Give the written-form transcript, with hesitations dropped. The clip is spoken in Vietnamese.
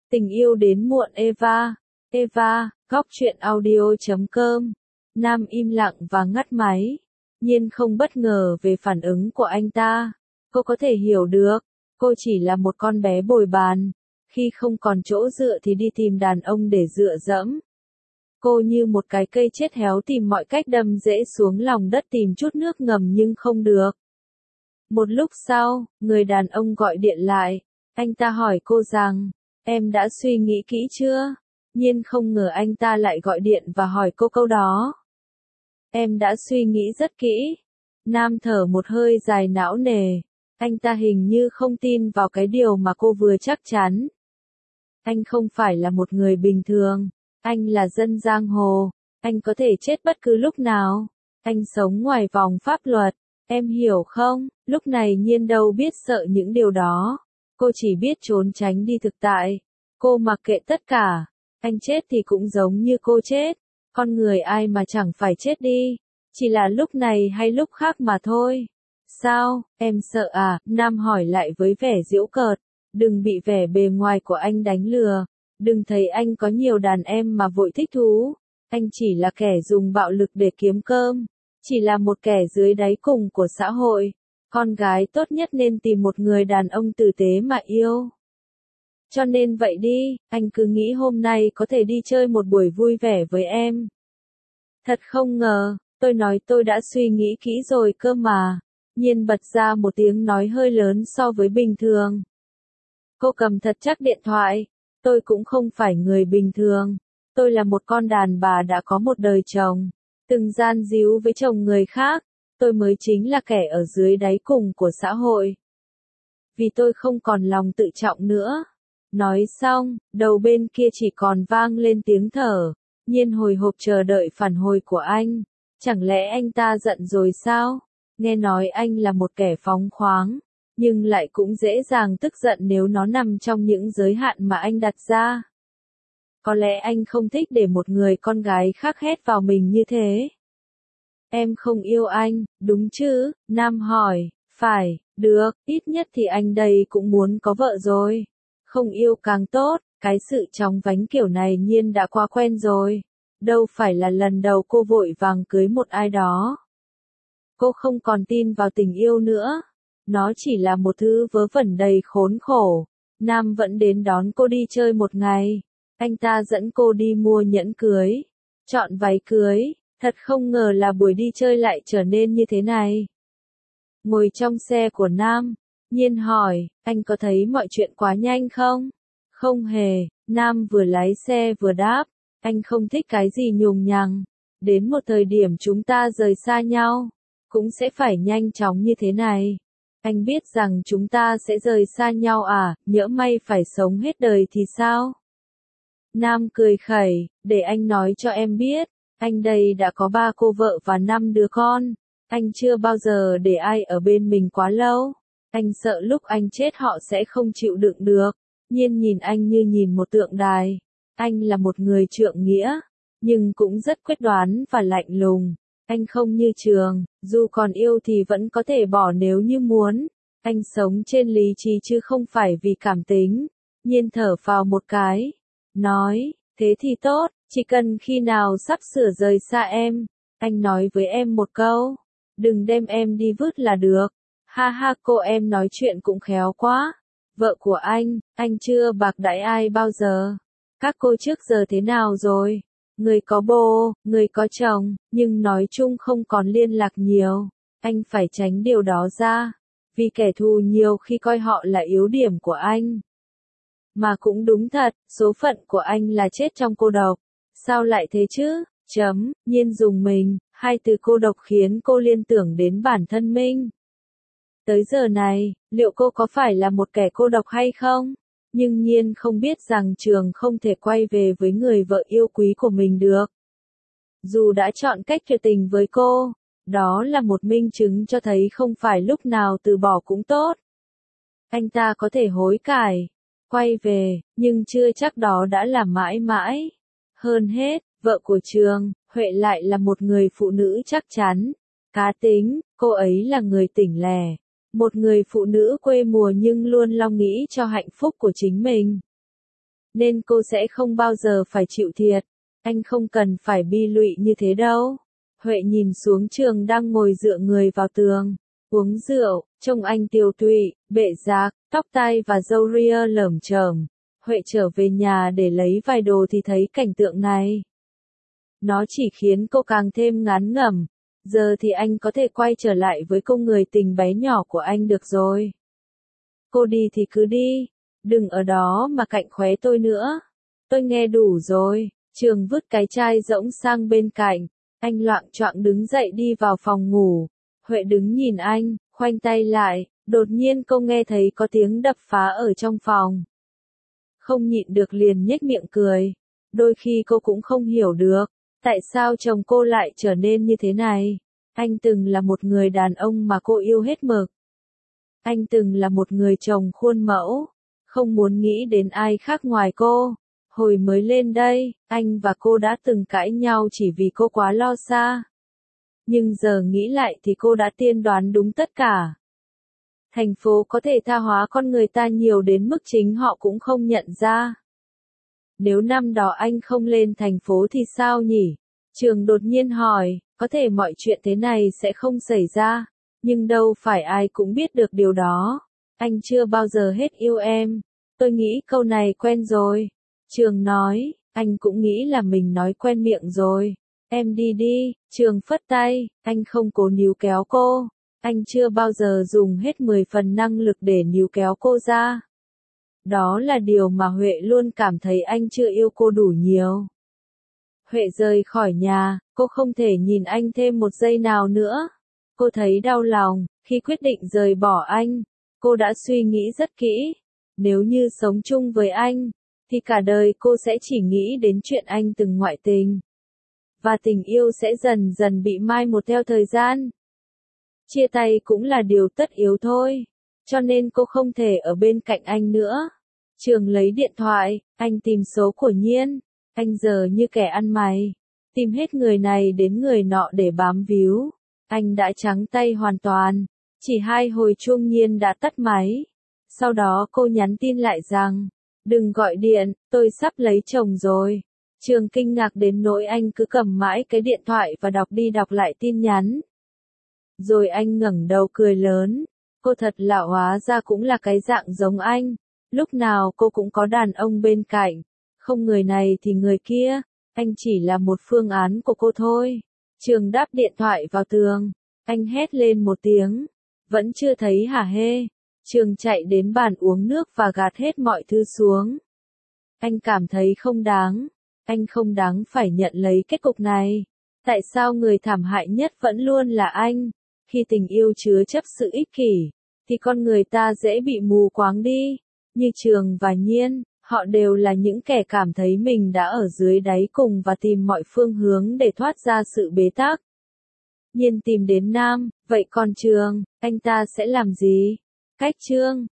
Tình yêu đến muộn Eva. Eva, góc truyện audio.com. Nam im lặng và ngắt máy. Nhiên không bất ngờ về phản ứng của anh ta. Cô có thể hiểu được. Cô chỉ là một con bé bồi bàn. Khi không còn chỗ dựa thì đi tìm đàn ông để dựa dẫm. Cô như một cái cây chết héo tìm mọi cách đâm rễ xuống lòng đất tìm chút nước ngầm nhưng không được. Một lúc sau, người đàn ông gọi điện lại. Anh ta hỏi cô rằng, em đã suy nghĩ kỹ chưa? Nhiên không ngờ anh ta lại gọi điện và hỏi cô câu đó. Em đã suy nghĩ rất kỹ. Nam thở một hơi dài não nề. Anh ta hình như không tin vào cái điều mà cô vừa chắc chắn. Anh không phải là một người bình thường. Anh là dân giang hồ. Anh có thể chết bất cứ lúc nào. Anh sống ngoài vòng pháp luật. Em hiểu không? Lúc này Nhiên đâu biết sợ những điều đó. Cô chỉ biết trốn tránh đi thực tại. Cô mặc kệ tất cả. Anh chết thì cũng giống như cô chết. Con người ai mà chẳng phải chết đi. Chỉ là lúc này hay lúc khác mà thôi. Sao, em sợ à? Nam hỏi lại với vẻ giễu cợt. Đừng bị vẻ bề ngoài của anh đánh lừa. Đừng thấy anh có nhiều đàn em mà vội thích thú. Anh chỉ là kẻ dùng bạo lực để kiếm cơm. Chỉ là một kẻ dưới đáy cùng của xã hội. Con gái tốt nhất nên tìm một người đàn ông tử tế mà yêu. Cho nên vậy đi, anh cứ nghĩ hôm nay có thể đi chơi một buổi vui vẻ với em. Thật không ngờ, tôi nói tôi đã suy nghĩ kỹ rồi cơ mà. Nhiên bật ra một tiếng nói hơi lớn so với bình thường. Cô cầm thật chắc điện thoại. Tôi cũng không phải người bình thường. Tôi là một con đàn bà đã có một đời chồng. Từng gian díu với chồng người khác. Tôi mới chính là kẻ ở dưới đáy cùng của xã hội. Vì tôi không còn lòng tự trọng nữa. Nói xong, đầu bên kia chỉ còn vang lên tiếng thở. Nhiên hồi hộp chờ đợi phản hồi của anh. Chẳng lẽ anh ta giận rồi sao? Nghe nói anh là một kẻ phóng khoáng. Nhưng lại cũng dễ dàng tức giận nếu nó nằm trong những giới hạn mà anh đặt ra. Có lẽ anh không thích để một người con gái khác hét vào mình như thế. Em không yêu anh, đúng chứ? Nam hỏi. Phải, được, ít nhất thì anh đây cũng muốn có vợ rồi. Không yêu càng tốt, cái sự chóng vánh kiểu này Nhiên đã quá quen rồi. Đâu phải là lần đầu cô vội vàng cưới một ai đó. Cô không còn tin vào tình yêu nữa. Nó chỉ là một thứ vớ vẩn đầy khốn khổ. Nam vẫn đến đón cô đi chơi một ngày. Anh ta dẫn cô đi mua nhẫn cưới. Chọn váy cưới. Thật không ngờ là buổi đi chơi lại trở nên như thế này. Ngồi trong xe của Nam. Nhiên hỏi, anh có thấy mọi chuyện quá nhanh không? Không hề, Nam vừa lái xe vừa đáp. Anh không thích cái gì nhùng nhằng. Đến một thời điểm chúng ta rời xa nhau. Cũng sẽ phải nhanh chóng như thế này. Anh biết rằng chúng ta sẽ rời xa nhau à, nhỡ may phải sống hết đời thì sao? Nam cười khẩy, để anh nói cho em biết. Anh đây đã có 3 cô vợ và 5 đứa con. Anh chưa bao giờ để ai ở bên mình quá lâu. Anh sợ lúc anh chết họ sẽ không chịu đựng được. Nhiên nhìn anh như nhìn một tượng đài. Anh là một người trượng nghĩa, nhưng cũng rất quyết đoán và lạnh lùng. Anh không như Trường, dù còn yêu thì vẫn có thể bỏ nếu như muốn. Anh sống trên lý trí chứ không phải vì cảm tính. Nhiên thở phào một cái. Nói, thế thì tốt, chỉ cần khi nào sắp sửa rời xa em. Anh nói với em một câu. Đừng đem em đi vứt là được. Ha ha, cô em nói chuyện cũng khéo quá. Vợ của anh chưa bạc đãi ai bao giờ. Các cô trước giờ thế nào rồi? Người có bồ, người có chồng, nhưng nói chung không còn liên lạc nhiều. Anh phải tránh điều đó ra. Vì kẻ thù nhiều khi coi họ là yếu điểm của anh. Mà cũng đúng thật, số phận của anh là chết trong cô độc. Sao lại thế chứ? Nhiên dùng mình, hai từ cô độc khiến cô liên tưởng đến bản thân mình. Tới giờ này, liệu cô có phải là một kẻ cô độc hay không? Nhưng Nhiên không biết rằng Trường không thể quay về với người vợ yêu quý của mình được. Dù đã chọn cách tuyệt tình với cô, đó là một minh chứng cho thấy không phải lúc nào từ bỏ cũng tốt. Anh ta có thể hối cải, quay về, nhưng chưa chắc đó đã là mãi mãi. Hơn hết, vợ của Trường, Huệ lại là một người phụ nữ chắc chắn, cá tính, cô ấy là người tỉnh lẻ. Một người phụ nữ quê mùa nhưng luôn lo nghĩ cho hạnh phúc của chính mình. nên cô sẽ không bao giờ phải chịu thiệt. Anh không cần phải bi lụy như thế đâu. Huệ nhìn xuống Trường đang ngồi dựa người vào tường, uống rượu, trông anh tiều tụy, bệ rạc, tóc tai và râu ria lởm chởm. Huệ trở về nhà để lấy vài đồ thì thấy cảnh tượng này. Nó chỉ khiến cô càng thêm ngán ngẩm. Giờ thì anh có thể quay trở lại với cô người tình bé nhỏ của anh được rồi. Cô đi thì cứ đi, đừng ở đó mà cạnh khóe tôi nữa. Tôi nghe đủ rồi. Trường vứt cái chai rỗng sang bên cạnh. Anh loạng choạng đứng dậy đi vào phòng ngủ. Huệ đứng nhìn anh, khoanh tay lại. Đột nhiên cô nghe thấy có tiếng đập phá ở trong phòng. Không nhịn được liền nhếch miệng cười. Đôi khi cô cũng không hiểu được, tại sao chồng cô lại trở nên như thế này. Anh từng là một người đàn ông mà cô yêu hết mực. Anh từng là một người chồng khuôn mẫu, không muốn nghĩ đến ai khác ngoài cô. Hồi mới lên đây, anh và cô đã từng cãi nhau chỉ vì cô quá lo xa. Nhưng giờ nghĩ lại thì cô đã tiên đoán đúng tất cả. Thành phố có thể tha hóa con người ta nhiều đến mức chính họ cũng không nhận ra. Nếu năm đó anh không lên thành phố thì sao nhỉ? Trường đột nhiên hỏi, có thể mọi chuyện thế này sẽ không xảy ra, nhưng đâu phải ai cũng biết được điều đó. Anh chưa bao giờ hết yêu em. Tôi nghĩ câu này quen rồi. Trường nói, anh cũng nghĩ là mình nói quen miệng rồi. Em đi đi. Trường phất tay, anh không cố níu kéo cô. Anh chưa bao giờ dùng hết 10 phần năng lực để níu kéo cô ra. Đó là điều mà Huệ luôn cảm thấy anh chưa yêu cô đủ nhiều. Huệ rời khỏi nhà, cô không thể nhìn anh thêm một giây nào nữa. Cô thấy đau lòng, khi quyết định rời bỏ anh, cô đã suy nghĩ rất kỹ. Nếu như sống chung với anh, thì cả đời cô sẽ chỉ nghĩ đến chuyện anh từng ngoại tình. Và tình yêu sẽ dần dần bị mai một theo thời gian. Chia tay cũng là điều tất yếu thôi, cho nên cô không thể ở bên cạnh anh nữa. Trường lấy điện thoại, anh tìm số của Nhiên. Anh giờ như kẻ ăn mày, tìm hết người này đến người nọ để bám víu. Anh đã trắng tay hoàn toàn, chỉ 2 hồi chuông Nhiên đã tắt máy. Sau đó cô nhắn tin lại rằng, đừng gọi điện, tôi sắp lấy chồng rồi. Trường kinh ngạc đến nỗi anh cứ cầm mãi cái điện thoại và đọc đi đọc lại tin nhắn. Rồi anh ngẩng đầu cười lớn, cô thật lạ, hóa ra cũng là cái dạng giống anh. Lúc nào cô cũng có đàn ông bên cạnh, không người này thì người kia, anh chỉ là một phương án của cô thôi. Trường đáp điện thoại vào tường, anh hét lên một tiếng, vẫn chưa thấy hả hê. Trường chạy đến bàn uống nước và gạt hết mọi thứ xuống. Anh cảm thấy không đáng, anh không đáng phải nhận lấy kết cục này. Tại sao người thảm hại nhất vẫn luôn là anh? Khi tình yêu chứa chấp sự ích kỷ, thì con người ta dễ bị mù quáng đi. Như Trường và Nhiên, họ đều là những kẻ cảm thấy mình đã ở dưới đáy cùng và tìm mọi phương hướng để thoát ra sự bế tắc. Nhiên tìm đến Nam, vậy còn Trường, anh ta sẽ làm gì? Cách Trương,